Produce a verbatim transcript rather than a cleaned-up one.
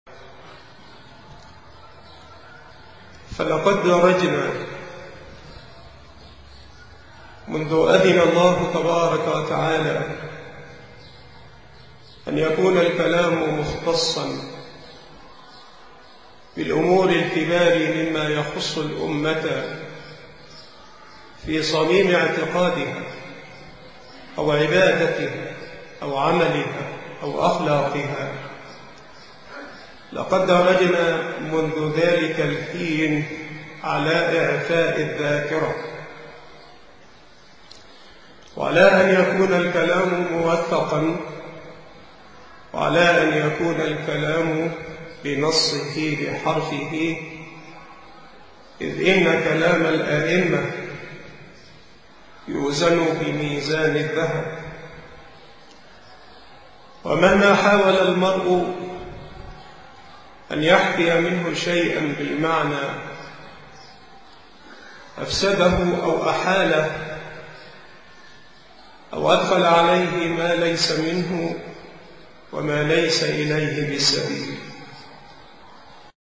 فلقد درجنا منذ أذن الله تبارك وتعالى أن يكون الكلام مختصا بالأمور الكبار مما يخص الأمة في صميم اعتقادها أو عبادتها أو عملها أو أخلاقها. لقد درجنا منذ ذلك الحين على إعفاء الذاكرة، وعلى أن يكون الكلام موثقا، وعلى أن يكون الكلام بنصه بحرفه، إذ إن كلام الآئمة يوزن بميزان الذهب. ومهما حاول المرء أن يحكي منه شيئا بالمعنى أفسده أو أحاله أو أدخل عليه ما ليس منه وما ليس إليه بسبيل.